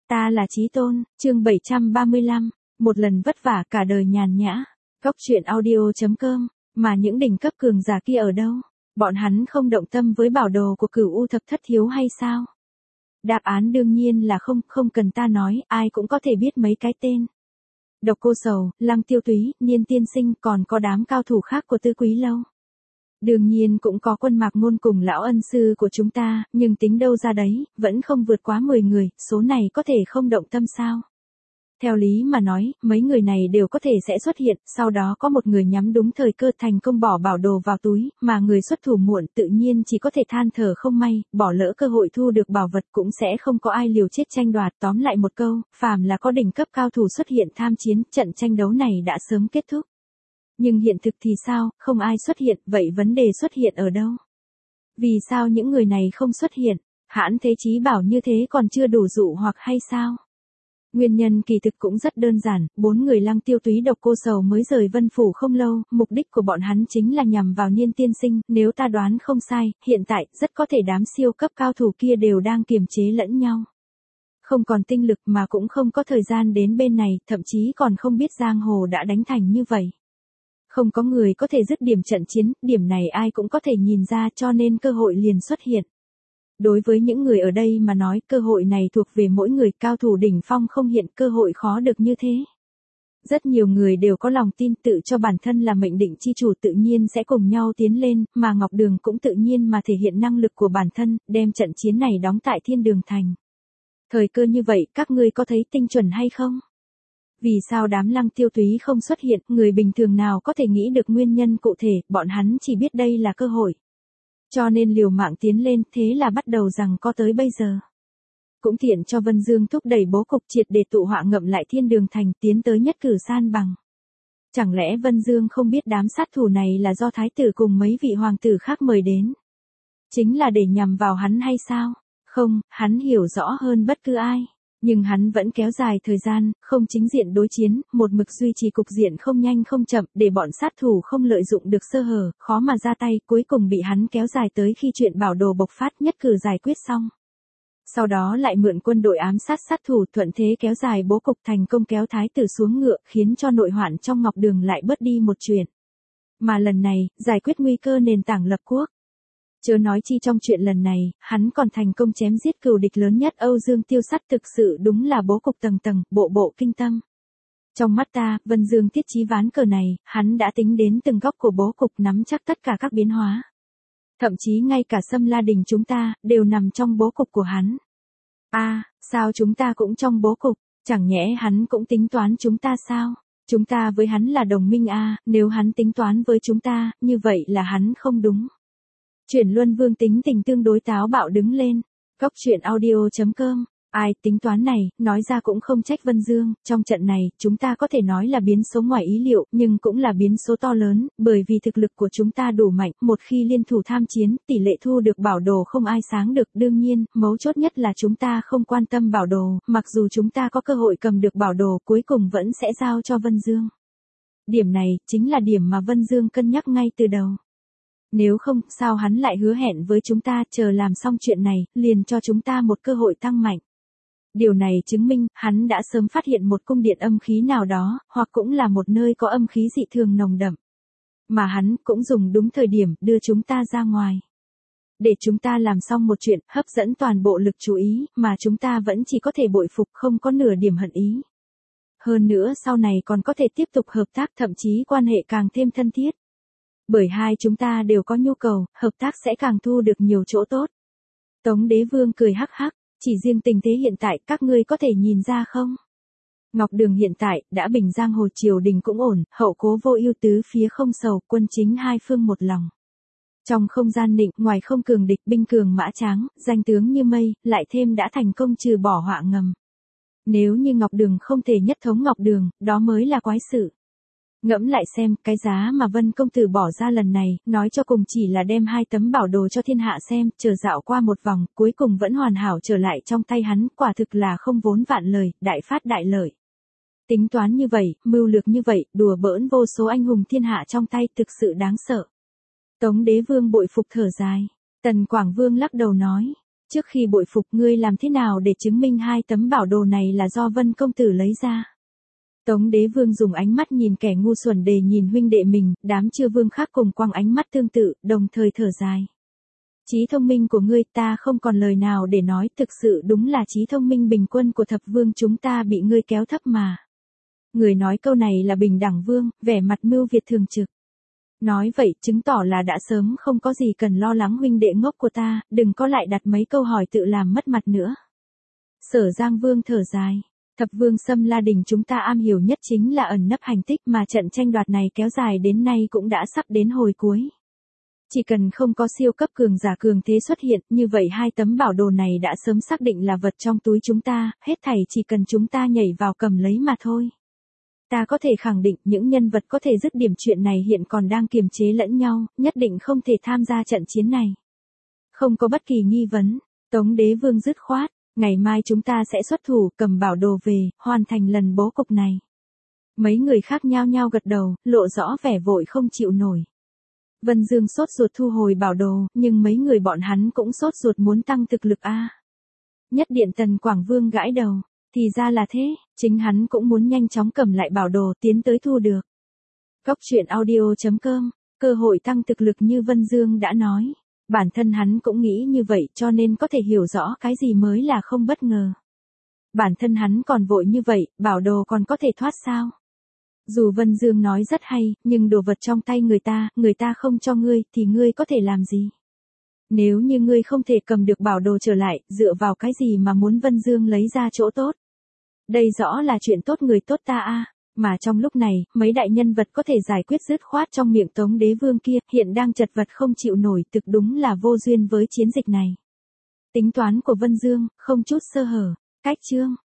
Ta là Chí Tôn, chương 735, một lần vất vả cả đời nhàn nhã. Góc truyện audio.com, mà những đỉnh cấp cường giả kia ở đâu? Bọn hắn không động tâm với bảo đồ của Cửu U Thập Thất Thiếu hay sao? Đáp án đương nhiên là không, không cần ta nói, ai cũng có thể biết mấy cái tên. Độc Cô Sầu, Lăng Tiêu Túy, Niên Tiên Sinh, còn có đám cao thủ khác của Tư Quý Lâu. Đương nhiên cũng có Quân Mạc Ngôn cùng lão ân sư của chúng ta, nhưng tính đâu ra đấy, vẫn không vượt quá 10 người, số này có thể không động tâm sao? Theo lý mà nói, mấy người này đều có thể sẽ xuất hiện, sau đó có một người nhắm đúng thời cơ thành công bỏ bảo đồ vào túi, mà người xuất thủ muộn tự nhiên chỉ có thể than thở không may, bỏ lỡ cơ hội thu được bảo vật cũng sẽ không có ai liều chết tranh đoạt. Tóm lại một câu, phàm là có đỉnh cấp cao thủ xuất hiện tham chiến, trận tranh đấu này đã sớm kết thúc. Nhưng hiện thực thì sao, không ai xuất hiện, vậy vấn đề xuất hiện ở đâu? Vì sao những người này không xuất hiện? Hãn Thế Chí bảo như thế còn chưa đủ dụ hoặc hay sao? Nguyên nhân kỳ thực cũng rất đơn giản, 4 người Lăng Tiêu Túy Độc Cô Sầu mới rời Vân Phủ không lâu, mục đích của bọn hắn chính là nhằm vào Niên Tiên Sinh, nếu ta đoán không sai, hiện tại, rất có thể đám siêu cấp cao thủ kia đều đang kiềm chế lẫn nhau. Không còn tinh lực mà cũng không có thời gian đến bên này, thậm chí còn không biết giang hồ đã đánh thành như vậy. Không có người có thể dứt điểm trận chiến, điểm này ai cũng có thể nhìn ra cho nên cơ hội liền xuất hiện. Đối với những người ở đây mà nói cơ hội này thuộc về mỗi người, cao thủ đỉnh phong không hiện cơ hội khó được như thế. Rất nhiều người đều có lòng tin tự cho bản thân là mệnh định chi chủ tự nhiên sẽ cùng nhau tiến lên, mà Ngọc Đường cũng tự nhiên mà thể hiện năng lực của bản thân, đem trận chiến này đóng tại Thiên Đường Thành. Thời cơ như vậy các ngươi có thấy tinh chuẩn hay không? Vì sao đám Lăng Tiêu Túy không xuất hiện, người bình thường nào có thể nghĩ được nguyên nhân cụ thể, bọn hắn chỉ biết đây là cơ hội. Cho nên liều mạng tiến lên, thế là bắt đầu rằng có tới bây giờ. Cũng tiện cho Vân Dương thúc đẩy bố cục triệt để tụ họa ngậm lại Thiên Đường Thành tiến tới nhất cử san bằng. Chẳng lẽ Vân Dương không biết đám sát thủ này là do thái tử cùng mấy vị hoàng tử khác mời đến? Chính là để nhằm vào hắn hay sao? Không, hắn hiểu rõ hơn bất cứ ai. Nhưng hắn vẫn kéo dài thời gian, không chính diện đối chiến, một mực duy trì cục diện không nhanh không chậm, để bọn sát thủ không lợi dụng được sơ hở, khó mà ra tay, cuối cùng bị hắn kéo dài tới khi chuyện bảo đồ bộc phát nhất cử giải quyết xong. Sau đó lại mượn quân đội ám sát sát thủ thuận thế kéo dài bố cục thành công kéo thái tử xuống ngựa, khiến cho nội hoạn trong Ngọc Đường lại bớt đi một chuyện. Mà lần này, giải quyết nguy cơ nền tảng lập quốc. Chớ nói chi trong chuyện lần này, hắn còn thành công chém giết cừu địch lớn nhất Âu Dương Tiêu Sắt, thực sự đúng là bố cục tầng tầng, bộ bộ kinh tâm. Trong mắt ta, Vân Dương thiết trí ván cờ này, hắn đã tính đến từng góc của bố cục, nắm chắc tất cả các biến hóa. Thậm chí ngay cả Sâm La Đình chúng ta, đều nằm trong bố cục của hắn. Sao chúng ta cũng trong bố cục, chẳng nhẽ hắn cũng tính toán chúng ta sao? Chúng ta với hắn là đồng minh nếu hắn tính toán với chúng ta, như vậy là hắn không đúng. Chuyển Luân Vương tính tình tương đối táo bạo đứng lên. Góc truyện audio.com. Ai tính toán này, nói ra cũng không trách Vân Dương, trong trận này, chúng ta có thể nói là biến số ngoài ý liệu, nhưng cũng là biến số to lớn, bởi vì thực lực của chúng ta đủ mạnh, một khi liên thủ tham chiến, tỷ lệ thu được bảo đồ không ai sáng được, đương nhiên, mấu chốt nhất là chúng ta không quan tâm bảo đồ, mặc dù chúng ta có cơ hội cầm được bảo đồ, cuối cùng vẫn sẽ giao cho Vân Dương. Điểm này, chính là điểm mà Vân Dương cân nhắc ngay từ đầu. Nếu không, sao hắn lại hứa hẹn với chúng ta, chờ làm xong chuyện này, liền cho chúng ta một cơ hội tăng mạnh. Điều này chứng minh, hắn đã sớm phát hiện một cung điện âm khí nào đó, hoặc cũng là một nơi có âm khí dị thường nồng đậm. Mà hắn cũng dùng đúng thời điểm, đưa chúng ta ra ngoài. Để chúng ta làm xong một chuyện, hấp dẫn toàn bộ lực chú ý, mà chúng ta vẫn chỉ có thể bội phục, không có nửa điểm hận ý. Hơn nữa sau này còn có thể tiếp tục hợp tác, thậm chí quan hệ càng thêm thân thiết. Bởi hai chúng ta đều có nhu cầu, hợp tác sẽ càng thu được nhiều chỗ tốt. Tống Đế Vương cười hắc hắc, chỉ riêng tình thế hiện tại các ngươi có thể nhìn ra không? Ngọc Đường hiện tại, đã bình giang hồ triều đình cũng ổn, hậu cố vô ưu tứ phía không sầu, quân chính hai phương một lòng. Trong không gian nịnh, ngoài không cường địch, binh cường mã tráng, danh tướng như mây, lại thêm đã thành công trừ bỏ họa ngầm. Nếu như Ngọc Đường không thể nhất thống Ngọc Đường, đó mới là quái sự. Ngẫm lại xem, cái giá mà Vân công tử bỏ ra lần này, nói cho cùng chỉ là đem 2 tấm bảo đồ cho thiên hạ xem, chờ dạo qua một vòng, cuối cùng vẫn hoàn hảo trở lại trong tay hắn, quả thực là không vốn vạn lời, đại phát đại lợi. Tính toán như vậy, mưu lược như vậy, đùa bỡn vô số anh hùng thiên hạ trong tay, thực sự đáng sợ. Tống Đế Vương bội phục thở dài. Tần Quảng Vương lắc đầu nói, Trước khi bội phục ngươi làm thế nào để chứng minh hai tấm bảo đồ này là do Vân công tử lấy ra? Tống Đế Vương dùng ánh mắt nhìn kẻ ngu xuẩn để nhìn huynh đệ mình, đám chư vương khác cùng quăng ánh mắt tương tự, đồng thời thở dài. Trí thông minh của ngươi ta không còn lời nào để nói, thực sự đúng là trí thông minh bình quân của thập vương chúng ta bị ngươi kéo thấp mà. Người nói câu này là Bình Đẳng Vương, vẻ mặt mưu Việt thường trực. Nói vậy chứng tỏ là đã sớm không có gì cần lo lắng huynh đệ ngốc của ta, đừng có lại đặt mấy câu hỏi tự làm mất mặt nữa. Sở Giang Vương thở dài. Thập vương Xâm La Đình chúng ta am hiểu nhất chính là ẩn nấp hành tích mà trận tranh đoạt này kéo dài đến nay cũng đã sắp đến hồi cuối. Chỉ cần không có siêu cấp cường giả cường thế xuất hiện, như vậy hai tấm bảo đồ này đã sớm xác định là vật trong túi chúng ta, hết thảy chỉ cần chúng ta nhảy vào cầm lấy mà thôi. Ta có thể khẳng định những nhân vật có thể dứt điểm chuyện này hiện còn đang kiềm chế lẫn nhau, nhất định không thể tham gia trận chiến này. Không có bất kỳ nghi vấn, Tống Đế Vương dứt khoát, ngày mai chúng ta sẽ xuất thủ cầm bảo đồ về, hoàn thành lần bố cục này. Mấy người khác nhao nhao gật đầu, lộ rõ vẻ vội không chịu nổi. Vân Dương sốt ruột thu hồi bảo đồ, nhưng mấy người bọn hắn cũng sốt ruột muốn tăng thực lực a. Nhất Điện Tần Quảng Vương gãi đầu, thì ra là thế, chính hắn cũng muốn nhanh chóng cầm lại bảo đồ tiến tới thu được. Cốc truyện audio.com, cơ hội tăng thực lực như Vân Dương đã nói. Bản thân hắn cũng nghĩ như vậy cho nên có thể hiểu rõ cái gì mới là không bất ngờ. Bản thân hắn còn vội như vậy, bảo đồ còn có thể thoát sao? Dù Vân Dương nói rất hay, nhưng đồ vật trong tay người ta không cho ngươi, thì ngươi có thể làm gì? Nếu như ngươi không thể cầm được bảo đồ trở lại, dựa vào cái gì mà muốn Vân Dương lấy ra chỗ tốt? Đây rõ là chuyện tốt người tốt ta a. Mà trong lúc này, mấy đại nhân vật có thể giải quyết dứt khoát trong miệng Tống Đế Vương kia, hiện đang chật vật không chịu nổi, thực đúng là vô duyên với chiến dịch này. Tính toán của Vân Dương, không chút sơ hở. Cách chương